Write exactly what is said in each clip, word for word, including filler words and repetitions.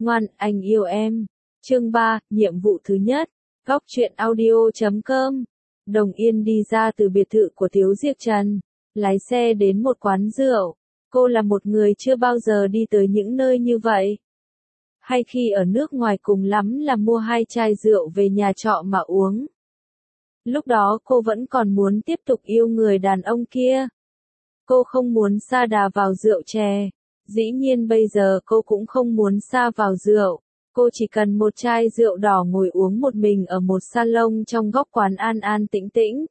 Ngoan, anh yêu em. Chương ba, nhiệm vụ thứ nhất. Góc truyện audio chấm com. Đồng Yên đi ra từ biệt thự của Tiếu Diệp Trần, lái xe đến một quán rượu. Cô là một người chưa bao giờ đi tới những nơi như vậy. Hay khi ở nước ngoài cùng lắm là mua hai chai rượu về nhà trọ mà uống. Lúc đó cô vẫn còn muốn tiếp tục yêu người đàn ông kia. Cô không muốn sa đà vào rượu chè. Dĩ nhiên bây giờ cô cũng không muốn sa vào rượu. Cô chỉ cần một chai rượu đỏ ngồi uống một mình ở một salon trong góc quán an an tĩnh tĩnh.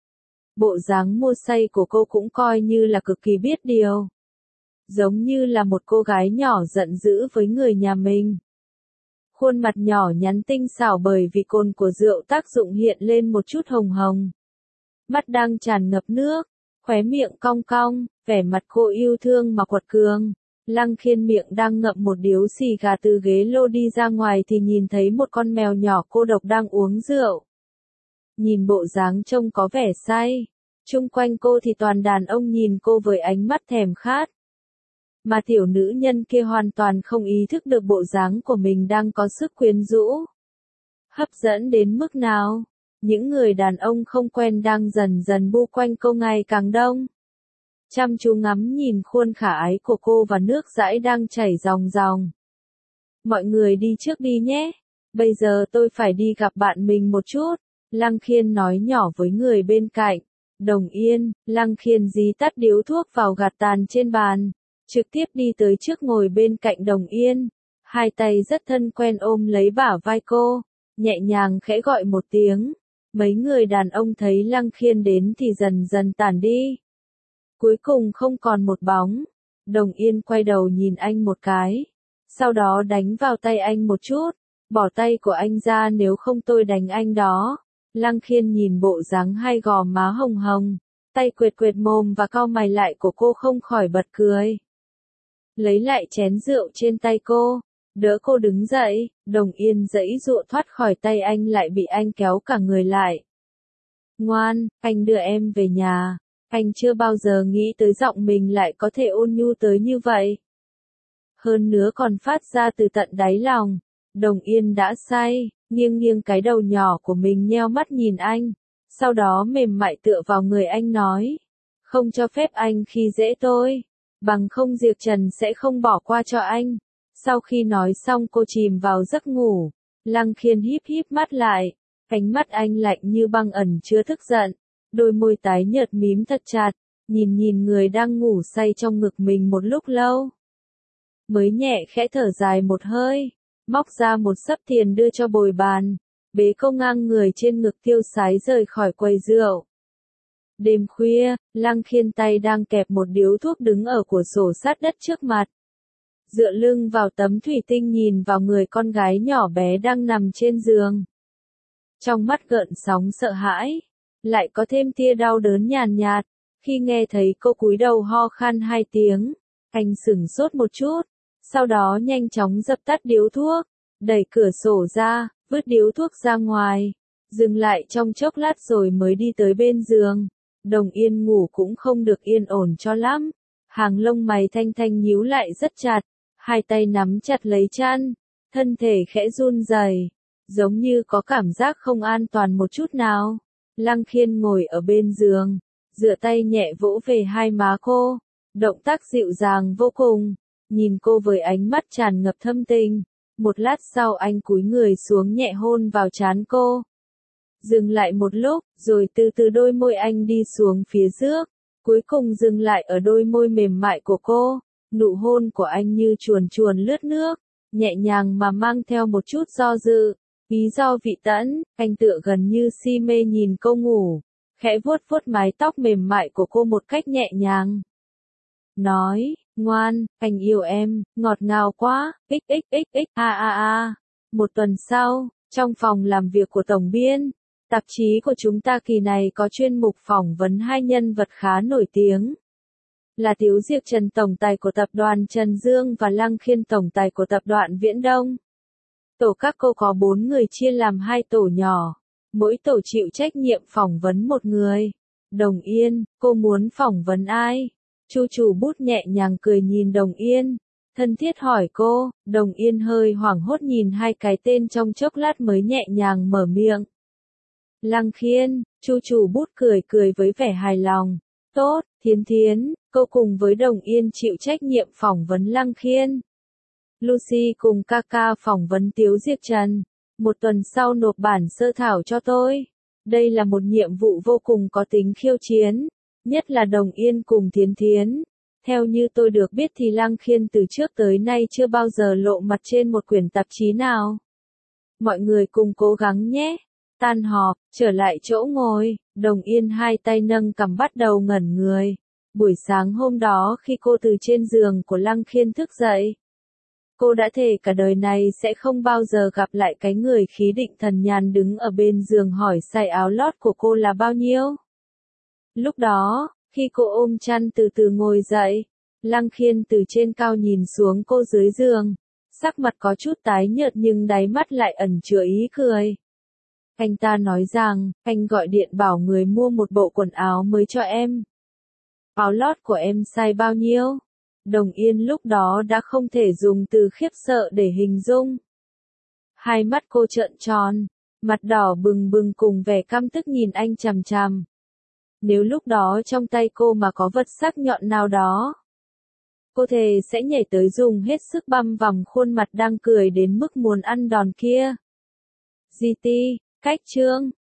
Bộ dáng mua say của cô cũng coi như là cực kỳ biết điều. Giống như là một cô gái nhỏ giận dữ với người nhà mình. Khuôn mặt nhỏ nhắn tinh xảo bởi vì cồn của rượu tác dụng hiện lên một chút hồng hồng. Mắt đang tràn ngập nước, khóe miệng cong cong, vẻ mặt cô yêu thương mà quật cường. Lăng Khiên miệng đang ngậm một điếu xì gà từ ghế lô đi ra ngoài thì nhìn thấy một con mèo nhỏ cô độc đang uống rượu. Nhìn bộ dáng trông có vẻ say. Chung quanh cô thì toàn đàn ông nhìn cô với ánh mắt thèm khát. Mà tiểu nữ nhân kia hoàn toàn không ý thức được bộ dáng của mình đang có sức quyến rũ. Hấp dẫn đến mức nào? Những người đàn ông không quen đang dần dần bu quanh cô ngày càng đông. Chăm chú ngắm nhìn khuôn khả ái của cô và nước dãi đang chảy ròng ròng. Mọi người đi trước đi nhé. Bây giờ tôi phải đi gặp bạn mình một chút. Lăng Khiên nói nhỏ với người bên cạnh. Đồng Yên, Lăng Khiên dí tắt điếu thuốc vào gạt tàn trên bàn. Trực tiếp đi tới trước ngồi bên cạnh Đồng Yên. Hai tay rất thân quen ôm lấy bả vai cô. Nhẹ nhàng khẽ gọi một tiếng. Mấy người đàn ông thấy Lăng Khiên đến thì dần dần tản đi. Cuối cùng không còn một bóng. Đồng Yên quay đầu nhìn anh một cái. Sau đó đánh vào tay anh một chút. Bỏ tay của anh ra nếu không tôi đánh anh đó. Lăng Khiên nhìn bộ dáng hai gò má hồng hồng. Tay quệt quệt mồm và cau mày lại của cô không khỏi bật cười. Lấy lại chén rượu trên tay cô. Đỡ cô đứng dậy. Đồng Yên giãy giụa thoát khỏi tay anh lại bị anh kéo cả người lại. Ngoan, anh đưa em về nhà. Anh chưa bao giờ nghĩ tới giọng mình lại có thể ôn nhu tới như vậy. Hơn nữa còn phát ra từ tận đáy lòng. Đồng Yên đã say, nghiêng nghiêng cái đầu nhỏ của mình nheo mắt nhìn anh. Sau đó mềm mại tựa vào người anh nói. Không cho phép anh khi dễ tôi. Bằng không Diệp Trần sẽ không bỏ qua cho anh. Sau khi nói xong cô chìm vào giấc ngủ. Lăng Khiên híp híp mắt lại. Ánh mắt anh lạnh như băng ẩn chứa tức giận. Đôi môi tái nhợt mím thật chặt, nhìn nhìn người đang ngủ say trong ngực mình một lúc lâu. Mới nhẹ khẽ thở dài một hơi, móc ra một xấp tiền đưa cho bồi bàn, bế cô ngang người trên ngực tiêu sái rời khỏi quầy rượu. Đêm khuya, Lăng Khiên tay đang kẹp một điếu thuốc đứng ở cửa sổ sát đất trước mặt. Dựa lưng vào tấm thủy tinh nhìn vào người con gái nhỏ bé đang nằm trên giường. Trong mắt gợn sóng sợ hãi. Lại có thêm tia đau đớn nhàn nhạt, khi nghe thấy cô cúi đầu ho khan hai tiếng, anh sửng sốt một chút, sau đó nhanh chóng dập tắt điếu thuốc, đẩy cửa sổ ra, vứt điếu thuốc ra ngoài, dừng lại trong chốc lát rồi mới đi tới bên giường. Đồng Yên ngủ cũng không được yên ổn cho lắm, hàng lông mày thanh thanh nhíu lại rất chặt, hai tay nắm chặt lấy chăn, thân thể khẽ run rẩy, giống như có cảm giác không an toàn một chút nào. Lăng Khiên ngồi ở bên giường, dựa tay nhẹ vỗ về hai má cô, động tác dịu dàng vô cùng, nhìn cô với ánh mắt tràn ngập thâm tình. Một lát sau anh cúi người xuống nhẹ hôn vào trán cô. Dừng lại một lúc, rồi từ từ đôi môi anh đi xuống phía trước, cuối cùng dừng lại ở đôi môi mềm mại của cô. Nụ hôn của anh như chuồn chuồn lướt nước, nhẹ nhàng mà mang theo một chút do dự. Lý do vị tẫn, anh tựa gần như si mê nhìn cô ngủ, khẽ vuốt vuốt mái tóc mềm mại của cô một cách nhẹ nhàng. Nói, ngoan, anh yêu em, ngọt ngào quá, xxxx, a a a. Một tuần sau, trong phòng làm việc của tổng biên, tạp chí của chúng ta kỳ này có chuyên mục phỏng vấn hai nhân vật khá nổi tiếng. Là Tiếu Diệp Trần tổng tài của tập đoàn Trần Dương và Lăng Khiên tổng tài của tập đoàn Viễn Đông. Tổ các cô có bốn người chia làm hai tổ nhỏ, mỗi tổ chịu trách nhiệm phỏng vấn một người. Đồng Yên, cô muốn phỏng vấn ai? Chu chủ bút nhẹ nhàng cười nhìn Đồng Yên. Thân thiết hỏi cô, Đồng Yên hơi hoảng hốt nhìn hai cái tên trong chốc lát mới nhẹ nhàng mở miệng. Lăng Khiên, Chu chủ bút cười cười với vẻ hài lòng. Tốt, Thiến Thiến, cô cùng với Đồng Yên chịu trách nhiệm phỏng vấn Lăng Khiên. Lucy cùng Kaka phỏng vấn Tiếu Diệp Trần. Một tuần sau nộp bản sơ thảo cho tôi. Đây là một nhiệm vụ vô cùng có tính khiêu chiến. Nhất là Đồng Yên cùng Thiến Thiến. Theo như tôi được biết thì Lăng Khiên từ trước tới nay chưa bao giờ lộ mặt trên một quyển tạp chí nào. Mọi người cùng cố gắng nhé. Tan họp, trở lại chỗ ngồi, Đồng Yên hai tay nâng cằm bắt đầu ngẩn người. Buổi sáng hôm đó khi cô từ trên giường của Lăng Khiên thức dậy, cô đã thề cả đời này sẽ không bao giờ gặp lại cái người khí định thần nhàn đứng ở bên giường hỏi size áo lót của cô là bao nhiêu. Lúc đó, khi cô ôm chăn từ từ ngồi dậy, Lăng Khiên từ trên cao nhìn xuống cô dưới giường, sắc mặt có chút tái nhợt nhưng đáy mắt lại ẩn chứa ý cười. Anh ta nói rằng, anh gọi điện bảo người mua một bộ quần áo mới cho em. Áo lót của em size bao nhiêu? Đồng Yên lúc đó đã không thể dùng từ khiếp sợ để hình dung. Hai mắt cô trợn tròn, mặt đỏ bừng bừng cùng vẻ căm tức nhìn anh chằm chằm. Nếu lúc đó trong tay cô mà có vật sắc nhọn nào đó, cô thề sẽ nhảy tới dùng hết sức băm vằm khuôn mặt đang cười đến mức muốn ăn đòn kia. giê tê, cách chương,